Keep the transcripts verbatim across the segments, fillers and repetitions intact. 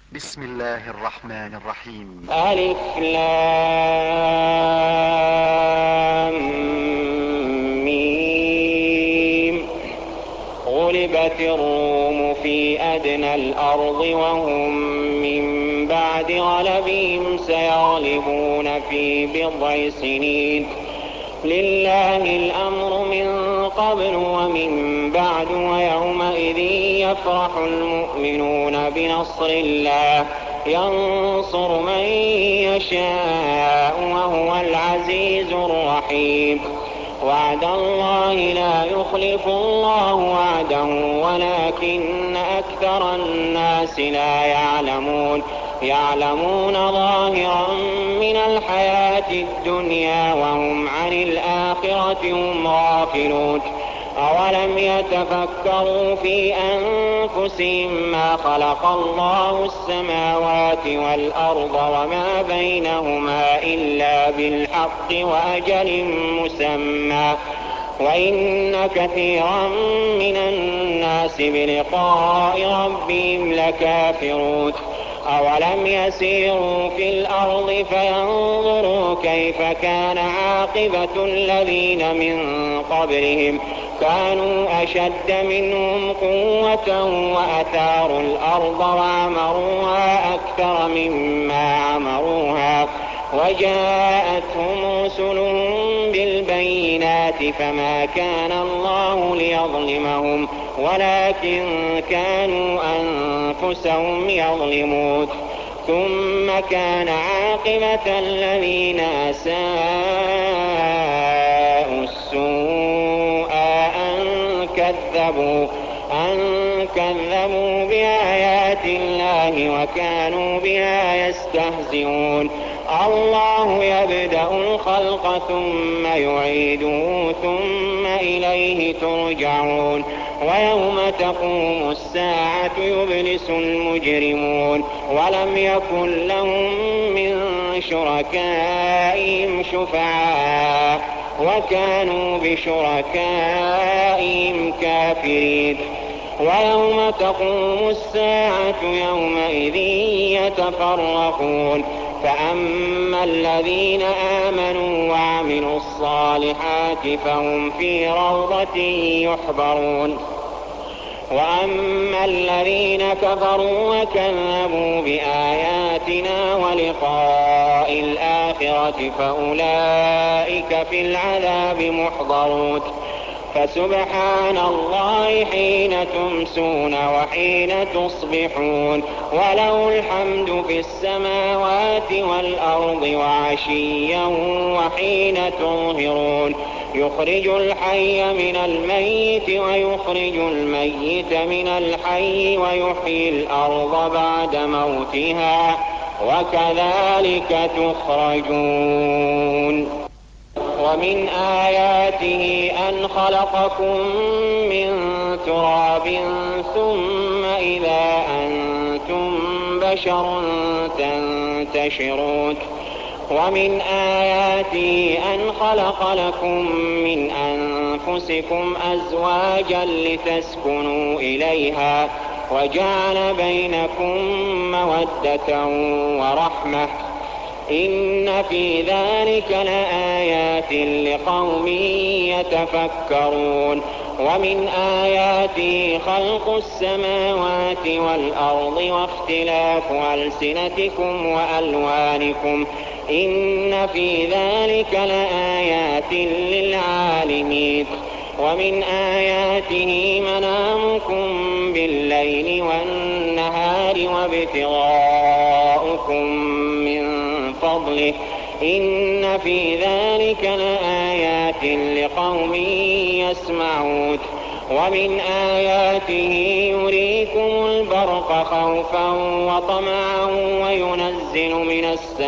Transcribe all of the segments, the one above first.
بسم الله الرحمن الرحيم. ألف لام ميم. غلبت الروم في أدنى الأرض وهم من بعد غلبهم سيغلبون في بضع سنين. لله الأمر من قبل ومن بعد ويومئذ يفرح المؤمنون بنصر الله ينصر من يشاء وهو العزيز الرحيم. وعد الله لا يخلف الله وعده ولكن أكثر الناس لا يعلمون يعلمون ظاهرا من الحياة الدنيا وهم عن الآخرة هم غافلون. أولم يتفكروا في أنفسهم ما خلق الله السماوات والأرض وما بينهما إلا بالحق وأجل مسمى وإن كثيرا من الناس بلقاء ربهم لكافرون. أولم يسيروا في الأرض فينظروا كيف كان عاقبة الذين من قبلهم كانوا أشد منهم قوة وأثاروا الأرض وعمروها أكثر مما عمروها وجاءتهم رسلهم بالبينات فما كان الله ليظلمهم ولكن كانوا أنفسهم يظلمون. ثم كان عاقبة الذين أساءوا السوء أن كذبوا أن كذبوا بآيات الله وكانوا بها يستهزئون. الله يبدأ الخلق ثم يعيده ثم إليه ترجعون. ويوم تقوم الساعة يبلس المجرمون ولم يكن لهم من شركائهم شفعاء وكانوا بشركائهم كافرين. ويوم تقوم الساعة يومئذ يتفرقون فأما الذين آمنوا وعملوا الصالحات فهم في روضة يحبرون وأما الذين كفروا وكذبوا بآياتنا ولقاء الآخرة فأولئك في العذاب محضرون. فسبحان الله حين تمسون وحين تصبحون وله الحمد في السماوات والأرض وعشيا وحين تظهرون. يخرج الحي من الميت ويخرج الميت من الحي ويحيي الأرض بعد موتها وكذلك تخرجون. ومن آياته أن خلقكم من تراب ثم إذا أنتم بشر تنتشرون. ومن آياته أن خلق لكم من أنفسكم أزواجا لتسكنوا إليها وجعل بينكم مودة ورحمة إن في ذلك لآيات لقوم يتفكرون. ومن آياته خلق السماوات والأرض واختلاف ألسنتكم وألوانكم إن في ذلك لآيات للعالمين. ومن آياته منامكم بالليل والنهار وابتغاؤكم من فضله إن في ذلك لآيات لقوم يسمعون. ومن آياته يريكم البرق خوفا وطمعا وينزل من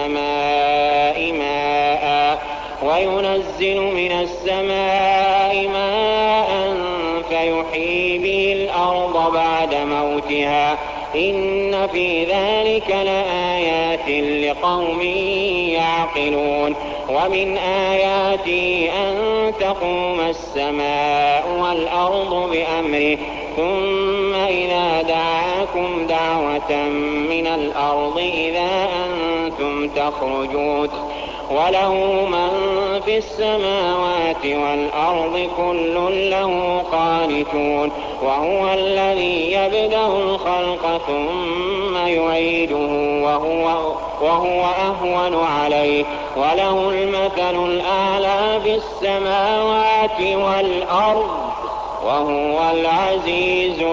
السماء ماء وينزل من السماء ماء فيحيي به الأرض بعد موتها إن في ذلك لآيات لقوم يعقلون. ومن آياته أن تقوم السماء والأرض بأمره ثم إذا دعاكم لكم دعوة من الأرض إذا أنتم تخرجون وله من في السماوات والأرض كل له قانتون وهو الذي يبدأ الخلق ثم يعيده وهو, وهو أهون عليه وله المثل الأعلى في السماوات والأرض وهو العزيز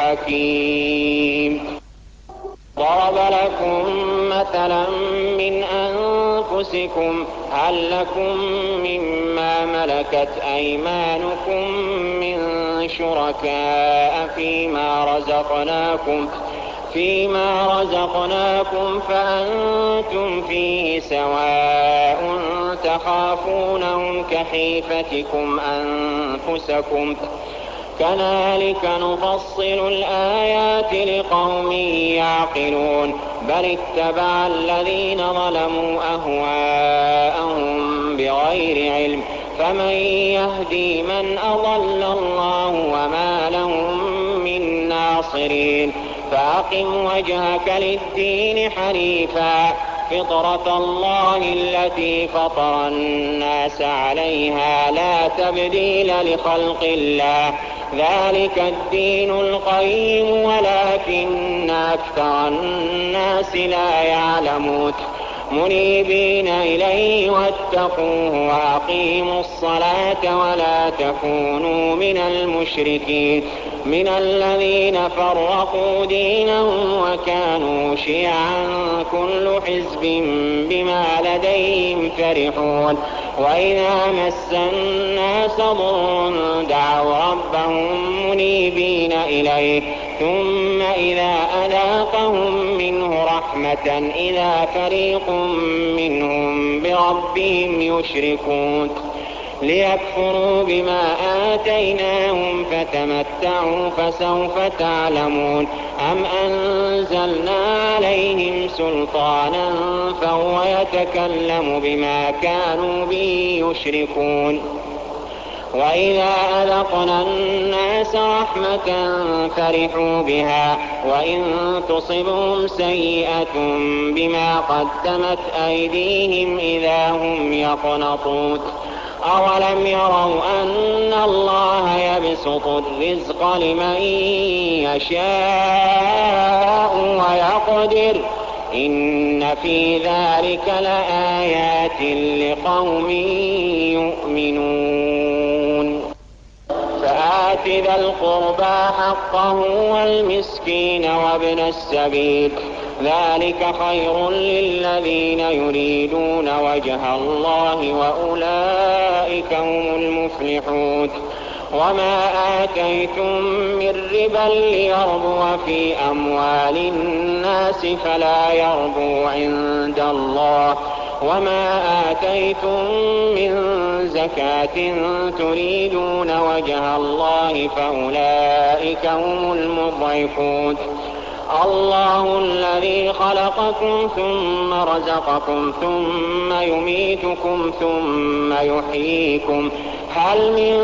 الحكيم. ضرب لكم مثلا من أنفسكم هل لكم مما ملكت أيمانكم من شركاء فيما رزقناكم فيما رزقناكم فأنتم فيه سواء تخافونهم كخيفتكم أنفسكم كذلك نفصل الآيات لقوم يعقلون بل اتبع الذين ظلموا أهواءهم بغير علم فمن يهدي من أضل الله وما لهم من ناصرين. فأقم وجهك للدين حنيفا فطرة الله التي فطر الناس عليها لا تبديل لخلق الله ذلك الدين القيم ولكن أكثر الناس لا يعلمون. منيبين إليه واتقوه وأقيموا الصلاة ولا تكونوا من المشركين من الذين فرقوا دينهم وكانوا شيعا كل حزب بما لديهم فرحون. وإذا مس الناس ضر دعوا ربهم منيبين إليه ثم إذا أذاقهم منه رحمة إذا فريق منهم بربهم يشركون ليكفروا بما آتيناهم فتمتعوا فسوف تعلمون. أم أنزلنا عليهم سلطانا فهو يتكلم بما كانوا به يشركون. وإذا أذقنا الناس رحمة فرحوا بها وإن تصبهم سيئة بما قدمت أيديهم إذا هم يقنطون. أولم يروا أن الله يبسط الرزق لمن يشاء ويقدر إن في ذلك لآيات لقوم يؤمنون. فآت ذا القربى حقه والمسكين وابن السبيل ذلك خير للذين يريدون وجه الله وأولئك هم المفلحون. وما آتيتم من ربا ليربو في أموال الناس فلا يربو عند الله وما آتيتم من زكاة تريدون وجه الله فأولئك هم المضعفون. الله الذي خلقكم ثم رزقكم ثم يميتكم ثم يحييكم هل من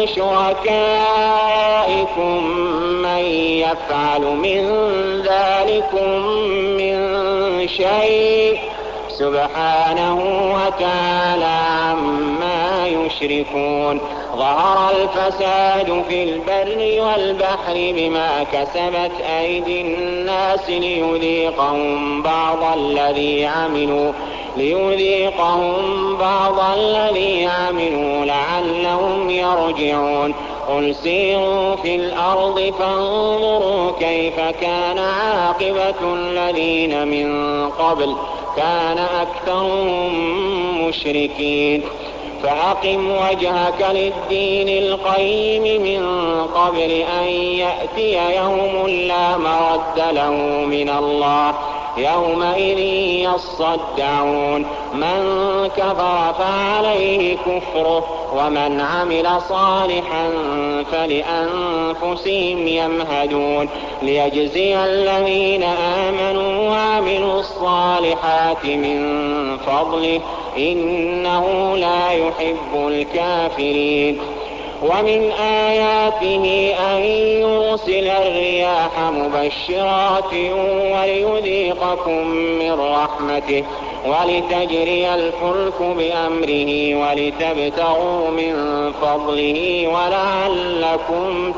شركائكم من يفعل من ذلكم من شيء سبحانه وتعالى عما يشركون. ظهر الفساد في البر والبحر بما كسبت أيدي الناس ليذيقهم بعض الذي عملوا ليذيقهم بعض الذي عملوا لعلهم يرجعون. قل سيروا في الأرض فانظروا كيف كان عاقبة الذين من قبل كان أكثرهم مشركين. فأقم وجهك للدين القيم من قبل أن يأتي يوم لا مرد له من الله يومئذ يصدعون. من كفر فعليه كفره ومن عمل صالحا فلأنفسهم يمهدون ليجزي الذين آمنوا وعملوا الصالحات من فضله إنه لا يحب الكافرين. ومن آياته أن يرسل الرياح مبشرات وليذيقكم من رحمته ولتجري الفلك بأمره ولتبتغوا من فضله ولعلكم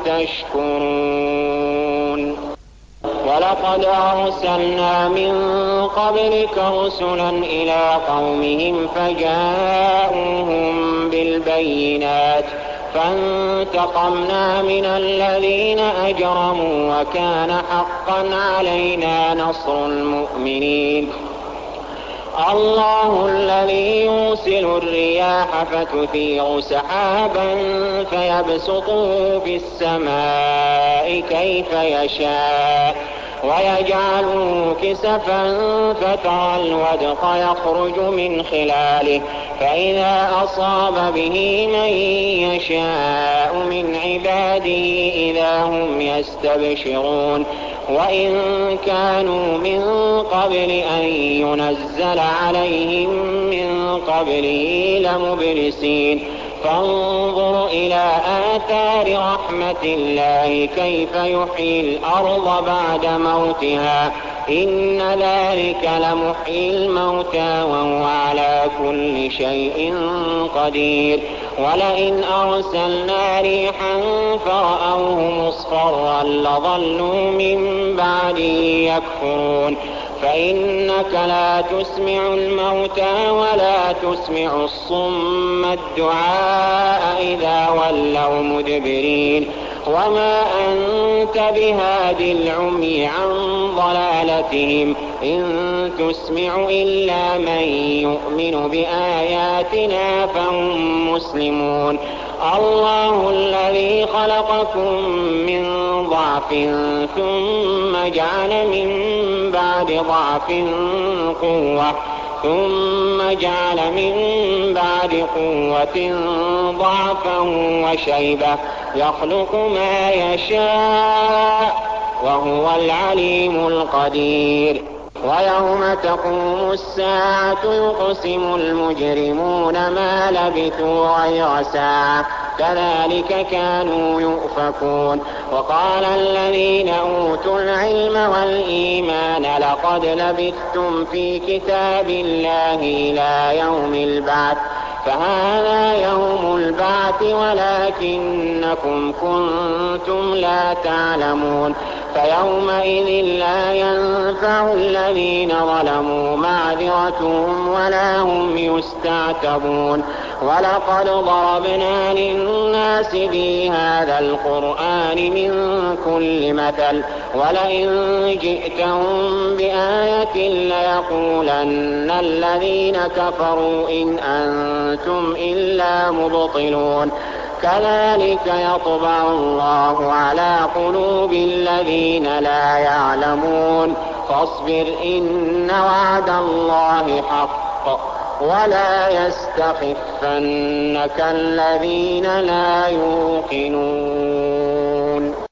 تشكرون. ولقد أرسلنا من قبلك رسلا إلى قومهم فجاءوهم بالبينات فانتقمنا من الذين أجرموا وكان حقا علينا نصر المؤمنين. الله الذي يرسل الرياح فتثير سحابا فيبسطه في السماء كيف يشاء ويجعله كسفا فترى الودق يخرج من خلاله فإذا أصاب به من يشاء من عباده إذا هم يستبشرون. وإن كانوا من قبل أن ينزل عليهم من قبله لمبلسين. فانظر إلى آثار رحمة الله كيف يحيي الأرض بعد موتها إن ذلك لمحيي الموتى وهو على كل شيء قدير. ولئن أرسلنا ريحا فرأوه مصفرا لظلوا من بعده يكفرون. فإنك لا تسمع الموتى ولا تسمع الصم الدعاء إذا ولوا مدبرين. وما أنت بهادي العمي عن ضلالتهم إن تسمع إلا من يؤمن بآياتنا فهم مسلمون. الله الذي خلقكم من ضعف ثم جعل من بعد ضعف قوة ثم جعل من بعد قوة ضعفا وشيبة يخلق ما يشاء وهو العليم القدير. ويوم تقوم الساعة يقسم المجرمون ما لبثوا غير ساعة كذلك كانوا يؤفكون. وقال الذين أوتوا العلم والإيمان لقد لبثتم في كتاب الله إلى يوم البعث فهذا يوم البعث ولكنكم كنتم لا تعلمون. فيومئذ لا ينفع الذين ظلموا معذرتهم ولا هم يستعتبون. ولقد ضربنا للناس في هذا القرآن من كل مثل ولئن جئتهم بآية ليقولن الذين كفروا إن أنتم إلا مبطلون. كذلك يطبع الله على قلوب الذين لا يعلمون. فاصبر إن وعد الله حق ولا يستخفنك الذين لا يوقنون.